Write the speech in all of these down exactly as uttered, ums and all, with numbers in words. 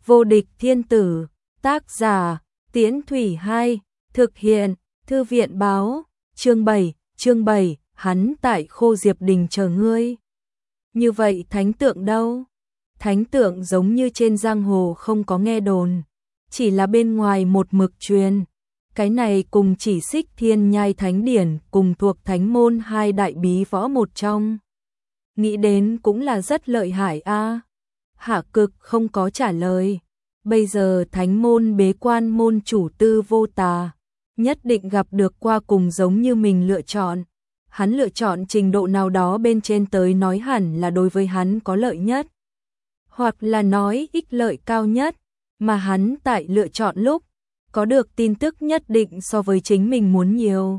Vô địch thiên tử, tác giả, Tiễn Thủy Hai, thực hiện, Thư viện báo, chương bảy, chương bảy, hắn tại Khô Diệp Đình chờ ngươi. Như vậy thánh tượng đâu? Thánh tượng giống như trên giang hồ không có nghe đồn, chỉ là bên ngoài một mực truyền. Cái này cùng chỉ Xích Thiên Nhai Thánh Điển cùng thuộc thánh môn hai đại bí võ một trong. Nghĩ đến cũng là rất lợi hại a. Hạ Cực không có trả lời. Bây giờ thánh môn bế quan môn chủ Tư Vô Tà, nhất định gặp được qua cùng giống như mình lựa chọn. Hắn lựa chọn trình độ nào đó bên trên tới nói hẳn là đối với hắn có lợi nhất. Hoặc là nói ích lợi cao nhất, mà hắn tại lựa chọn lúc, có được tin tức nhất định so với chính mình muốn nhiều.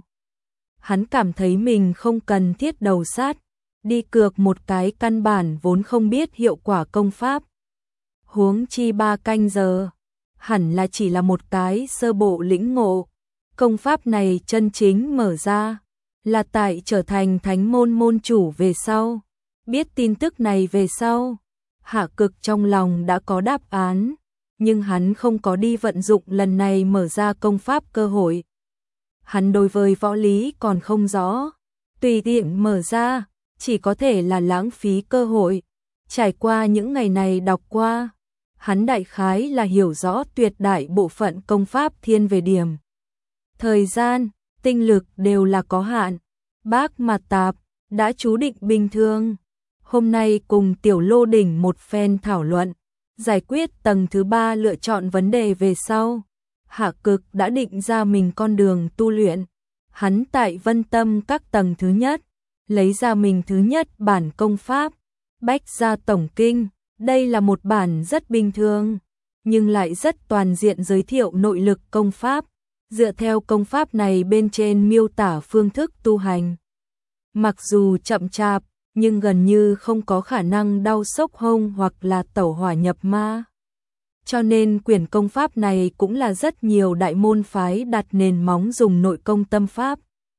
Hắn cảm thấy mình không cần thiết đầu sát, đi cược một cái căn bản vốn không biết hiệu quả công pháp. Huống chi ba canh giờ, hẳn là chỉ là một cái sơ bộ lĩnh ngộ. Công pháp này chân chính mở ra, là tại trở thành thánh môn môn chủ về sau. Biết tin tức này về sau, Hạ Cực trong lòng đã có đáp án, nhưng hắn không có đi vận dụng lần này mở ra công pháp cơ hội. Hắn đối với võ lý còn không rõ, tùy tiện mở ra, chỉ có thể là lãng phí cơ hội. Trải qua những ngày này đọc qua, hắn đại khái là hiểu rõ tuyệt đại bộ phận công pháp thiên về điểm. Thời gian, tinh lực đều là có hạn. Bác Mạt Tạp đã chú định bình thường. Hôm nay cùng Tiểu Lô Đỉnh một phen thảo luận, giải quyết tầng thứ ba lựa chọn vấn đề về sau. Hạ Cực đã định ra mình con đường tu luyện. Hắn tại Vân Tâm các tầng thứ nhất, lấy ra mình thứ nhất bản công pháp, Bách Gia Tổng Kinh. Đây là một bản rất bình thường, nhưng lại rất toàn diện giới thiệu nội lực công pháp. Dựa theo công pháp này bên trên miêu tả phương thức tu hành. Mặc dù chậm chạp, nhưng gần như không có khả năng đau sốc hông hoặc là tẩu hỏa nhập ma. Cho nên quyển công pháp này cũng là rất nhiều đại môn phái đặt nền móng dùng nội công tâm pháp.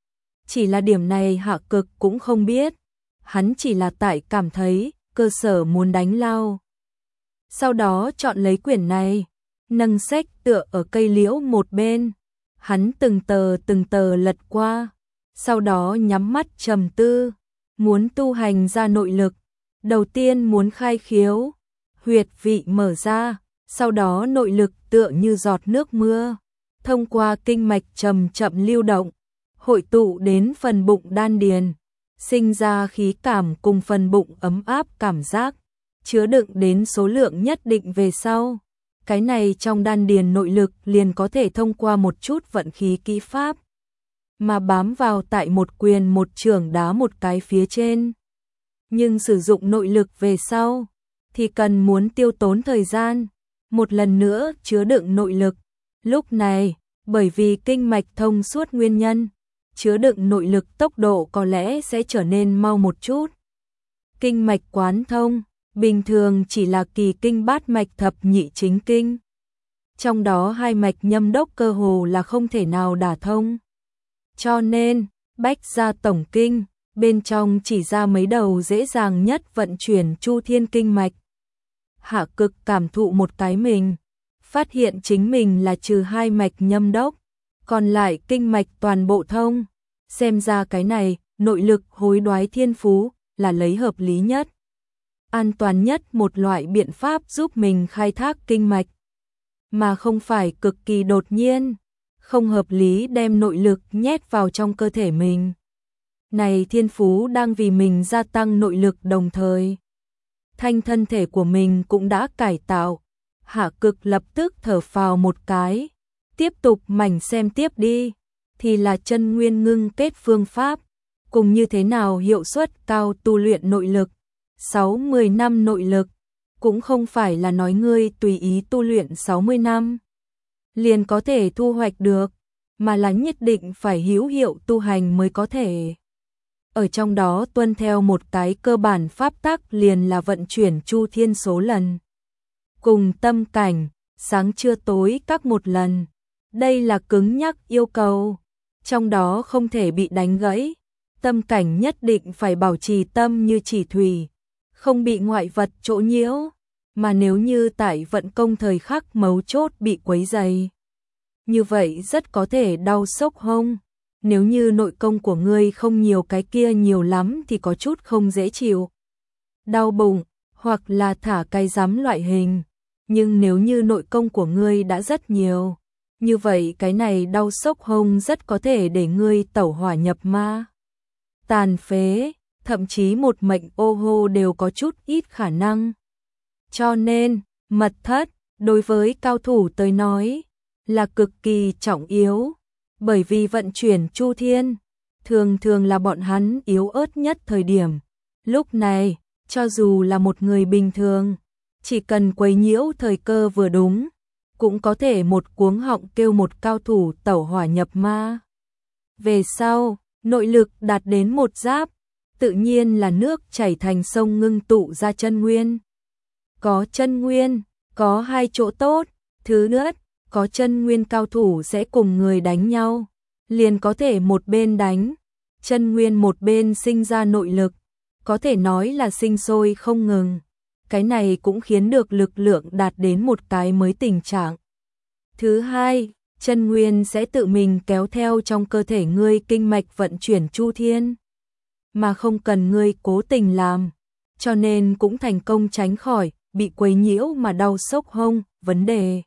Chỉ là điểm này Hạ Cực cũng không biết. Hắn chỉ là tại cảm thấy cơ sở muốn đánh lao. Sau đó chọn lấy quyển này, nâng sách tựa ở cây liễu một bên. Hắn từng tờ từng tờ lật qua, sau đó nhắm mắt trầm tư, muốn tu hành ra nội lực. Đầu tiên muốn khai khiếu, huyệt vị mở ra, sau đó nội lực tựa như giọt nước mưa, thông qua kinh mạch chậm chậm lưu động, hội tụ đến phần bụng đan điền, sinh ra khí cảm cùng phần bụng ấm áp cảm giác, chứa đựng đến số lượng nhất định về sau. Cái này trong đan điền nội lực liền có thể thông qua một chút vận khí kỹ pháp, mà bám vào tại một quyền một chưởng đá một cái phía trên. Nhưng sử dụng nội lực về sau, thì cần muốn tiêu tốn thời gian, một lần nữa chứa đựng nội lực. Lúc này, bởi vì kinh mạch thông suốt nguyên nhân, chứa đựng nội lực tốc độ có lẽ sẽ trở nên mau một chút. Kinh mạch quán thông bình thường chỉ là kỳ kinh bát mạch thập nhị chính kinh. Trong đó hai mạch nhâm đốc cơ hồ là không thể nào đả thông. Cho nên, Bách Gia Tổng Kinh, bên trong chỉ ra mấy đầu dễ dàng nhất vận chuyển chu thiên kinh mạch. Hạ Cực cảm thụ một cái mình, phát hiện chính mình là trừ hai mạch nhâm đốc, còn lại kinh mạch toàn bộ thông. Xem ra cái này, nội lực hối đoái thiên phú, là lấy hợp lý nhất, an toàn nhất một loại biện pháp giúp mình khai thác kinh mạch, mà không phải cực kỳ đột nhiên, không hợp lý đem nội lực nhét vào trong cơ thể mình. Này thiên phú đang vì mình gia tăng nội lực đồng thời, thanh thân thể của mình cũng đã cải tạo. Hạ Cực lập tức thở phào một cái, tiếp tục mảnh xem tiếp đi, thì là chân nguyên ngưng kết phương pháp, cùng như thế nào hiệu suất cao tu luyện nội lực. sáu mươi năm nội lực, cũng không phải là nói ngươi tùy ý tu luyện sáu mươi năm liền có thể thu hoạch được, mà là nhất định phải hữu hiệu tu hành mới có thể. Ở trong đó tuân theo một cái cơ bản pháp tắc liền là vận chuyển chu thiên số lần, cùng tâm cảnh, sáng trưa tối các một lần. Đây là cứng nhắc yêu cầu, trong đó không thể bị đánh gãy. Tâm cảnh nhất định phải bảo trì tâm như chỉ thủy, không bị ngoại vật chỗ nhiễu. mà nếu như tại vận công thời khắc mấu chốt bị quấy rầy, như vậy rất có thể đau sốc hông. Nếu như nội công của ngươi không nhiều, cái kia nhiều lắm thì có chút không dễ chịu, đau bụng, hoặc là thả cái rắm loại hình. Nhưng nếu như nội công của ngươi đã rất nhiều, như vậy cái này đau sốc hông rất có thể để ngươi tẩu hỏa nhập ma, tàn phế, thậm chí một mệnh ô hô đều có chút ít khả năng. Cho nên, mật thất, đối với cao thủ tới nói, là cực kỳ trọng yếu, bởi vì vận chuyển chu thiên, thường thường là bọn hắn yếu ớt nhất thời điểm. Lúc này, cho dù là một người bình thường, chỉ cần quấy nhiễu thời cơ vừa đúng, cũng có thể một cuống họng kêu một cao thủ tẩu hỏa nhập ma. Về sau, nội lực đạt đến một giáp, tự nhiên là nước chảy thành sông ngưng tụ ra chân nguyên. Có chân nguyên, có hai chỗ tốt, thứ nhất, có chân nguyên cao thủ sẽ cùng người đánh nhau, liền có thể một bên đánh, chân nguyên một bên sinh ra nội lực, có thể nói là sinh sôi không ngừng. Cái này cũng khiến được lực lượng đạt đến một cái mới tình trạng. Thứ hai, chân nguyên sẽ tự mình kéo theo trong cơ thể ngươi kinh mạch vận chuyển chu thiên, mà không cần ngươi cố tình làm, cho nên cũng thành công tránh khỏi bị quấy nhiễu mà đau sốc hông. Vấn đề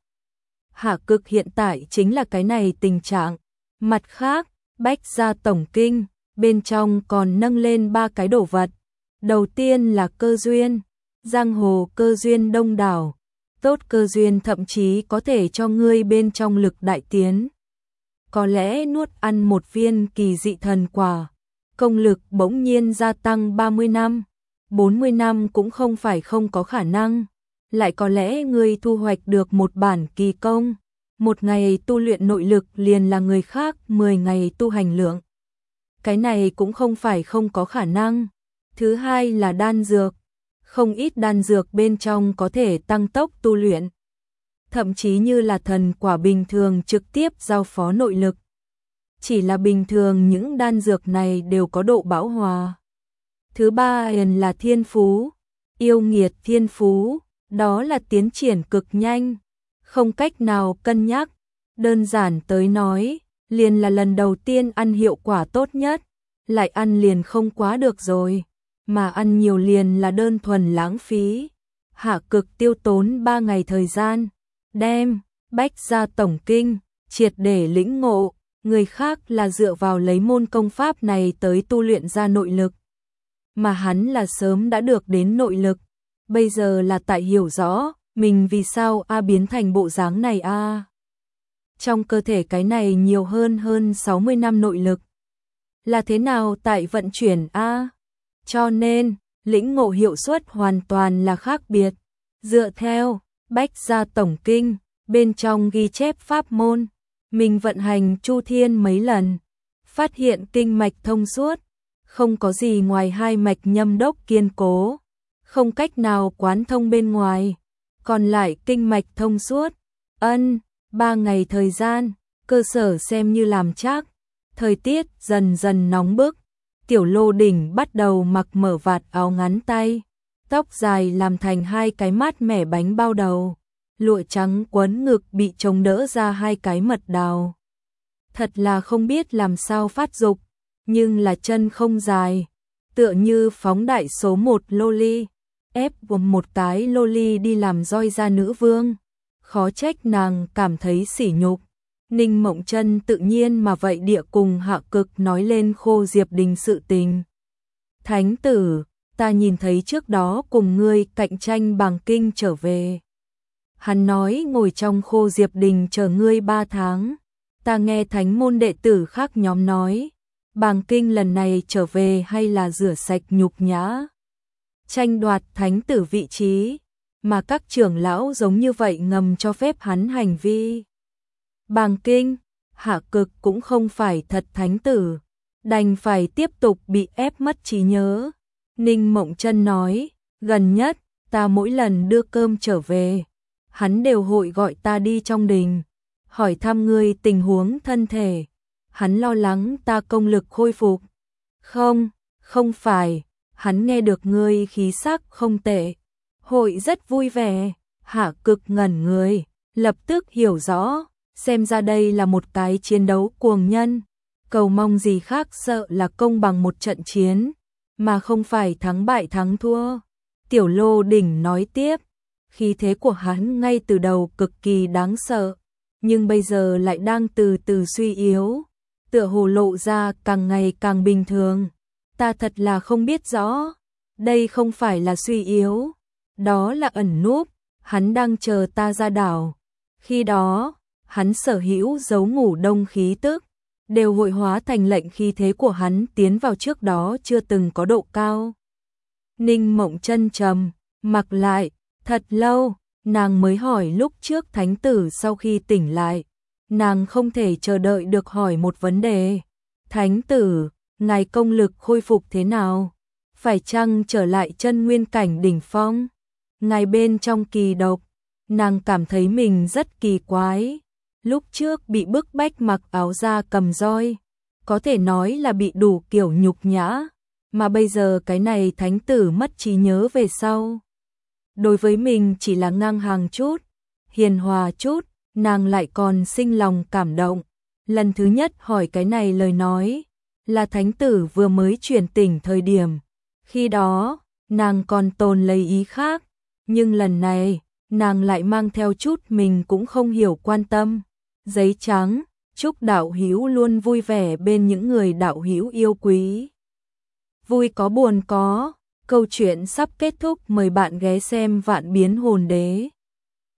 hạ cực hiện tại chính là cái này tình trạng. Mặt khác, bách gia tổng kinh, bên trong còn nâng lên ba cái đồ vật. Đầu tiên là cơ duyên, giang hồ cơ duyên đông đảo, tốt cơ duyên thậm chí có thể cho ngươi bên trong lực đại tiến. Có lẽ nuốt ăn một viên kỳ dị thần quả, công lực bỗng nhiên gia tăng ba mươi năm, bốn mươi năm cũng không phải không có khả năng. Lại có lẽ ngươi thu hoạch được một bản kỳ công, một ngày tu luyện nội lực liền là người khác mười ngày tu hành lượng. Cái này cũng không phải không có khả năng. Thứ hai là đan dược, không ít đan dược bên trong có thể tăng tốc tu luyện, thậm chí như là thần quả bình thường trực tiếp giao phó nội lực. Chỉ là bình thường những đan dược này đều có độ bão hòa. Thứ ba là thiên phú, yêu nghiệt thiên phú, đó là tiến triển cực nhanh, không cách nào cân nhắc. Đơn giản tới nói, liền là lần đầu tiên ăn hiệu quả tốt nhất, lại ăn liền không quá được rồi, mà ăn nhiều liền là đơn thuần lãng phí. Hạ cực tiêu tốn ba ngày thời gian, đem bách gia tổng kinh triệt để lĩnh ngộ. Người khác là dựa vào lấy môn công pháp này tới tu luyện ra nội lực, mà hắn là sớm đã được đến nội lực. Bây giờ là tại hiểu rõ mình vì sao a biến thành bộ dáng này a. Trong cơ thể cái này nhiều hơn hơn sáu mươi năm nội lực, là thế nào tại vận chuyển a. Cho nên, lĩnh ngộ hiệu suất hoàn toàn là khác biệt. Dựa theo bách gia tổng kinh, bên trong ghi chép pháp môn, mình vận hành chu thiên mấy lần, phát hiện kinh mạch thông suốt, không có gì ngoài hai mạch nhâm đốc kiên cố, không cách nào quán thông bên ngoài, còn lại kinh mạch thông suốt. Ân, ba ngày thời gian, cơ sở xem như làm chắc. Thời tiết dần dần nóng bức, Tiểu Lô Đỉnh bắt đầu mặc mở vạt áo ngắn tay, tóc dài làm thành hai cái mát mẻ bánh bao đầu, lụa trắng quấn ngực bị chống đỡ ra hai cái mật đào. Thật là không biết làm sao phát dục, nhưng là chân không dài, tựa như phóng đại số một loli, ép gồm một cái loli đi làm roi ra nữ vương. Khó trách nàng cảm thấy sỉ nhục. Ninh Mộng Chân tự nhiên mà vậy địa cùng Hạ Cực nói lên Khô Diệp Đình sự tình. Thánh tử, ta nhìn thấy trước đó cùng ngươi cạnh tranh bàng kinh trở về. Hắn nói ngồi trong Khô Diệp Đình chờ ngươi ba tháng. Ta nghe thánh môn đệ tử khác nhóm nói, bàng kinh lần này trở về hay là rửa sạch nhục nhã, tranh đoạt thánh tử vị trí, mà các trưởng lão giống như vậy ngầm cho phép hắn hành vi. Bàng kinh, Hạ Cực cũng không phải thật thánh tử, đành phải tiếp tục bị ép mất trí nhớ. Ninh Mộng Chân nói, gần nhất, ta mỗi lần đưa cơm trở về, hắn đều hội gọi ta đi trong đình, hỏi thăm ngươi tình huống thân thể. Hắn lo lắng ta công lực khôi phục. Không, không phải, hắn nghe được ngươi khí sắc không tệ, hội rất vui vẻ. Hạ Cực ngẩn người, lập tức hiểu rõ, xem ra đây là một cái chiến đấu cuồng nhân. Cầu mong gì khác sợ là công bằng một trận chiến, mà không phải thắng bại thắng thua. Tiểu Lô Đỉnh nói tiếp, khí thế của hắn ngay từ đầu cực kỳ đáng sợ, nhưng bây giờ lại đang từ từ suy yếu, tựa hồ lộ ra càng ngày càng bình thường. Ta thật là không biết rõ, đây không phải là suy yếu, đó là ẩn núp, hắn đang chờ ta ra đảo. Khi đó, hắn sở hữu dấu ngủ đông khí tức, đều hội hóa thành lệnh khí thế của hắn tiến vào trước đó chưa từng có độ cao. Ninh Mộng chân trầm, mặc lại, thật lâu, nàng mới hỏi lúc trước thánh tử sau khi tỉnh lại. Nàng không thể chờ đợi được hỏi một vấn đề. Thánh tử, ngài công lực khôi phục thế nào? Phải chăng trở lại chân nguyên cảnh đỉnh phong? Ngài bên trong kỳ độc, nàng cảm thấy mình rất kỳ quái. Lúc trước bị bức bách mặc áo da cầm roi, có thể nói là bị đủ kiểu nhục nhã, mà bây giờ cái này thánh tử mất trí nhớ về sau. Đối với mình chỉ là ngang hàng chút, hiền hòa chút, nàng lại còn sinh lòng cảm động. Lần thứ nhất hỏi cái này lời nói, là thánh tử vừa mới chuyển tỉnh thời điểm. Khi đó, nàng còn tồn lấy ý khác, nhưng lần này, nàng lại mang theo chút mình cũng không hiểu quan tâm. Giấy trắng, chúc đạo hữu luôn vui vẻ bên những người đạo hữu yêu quý. Vui có buồn có, câu chuyện sắp kết thúc, mời bạn ghé xem Vạn Biến Hồn Đế.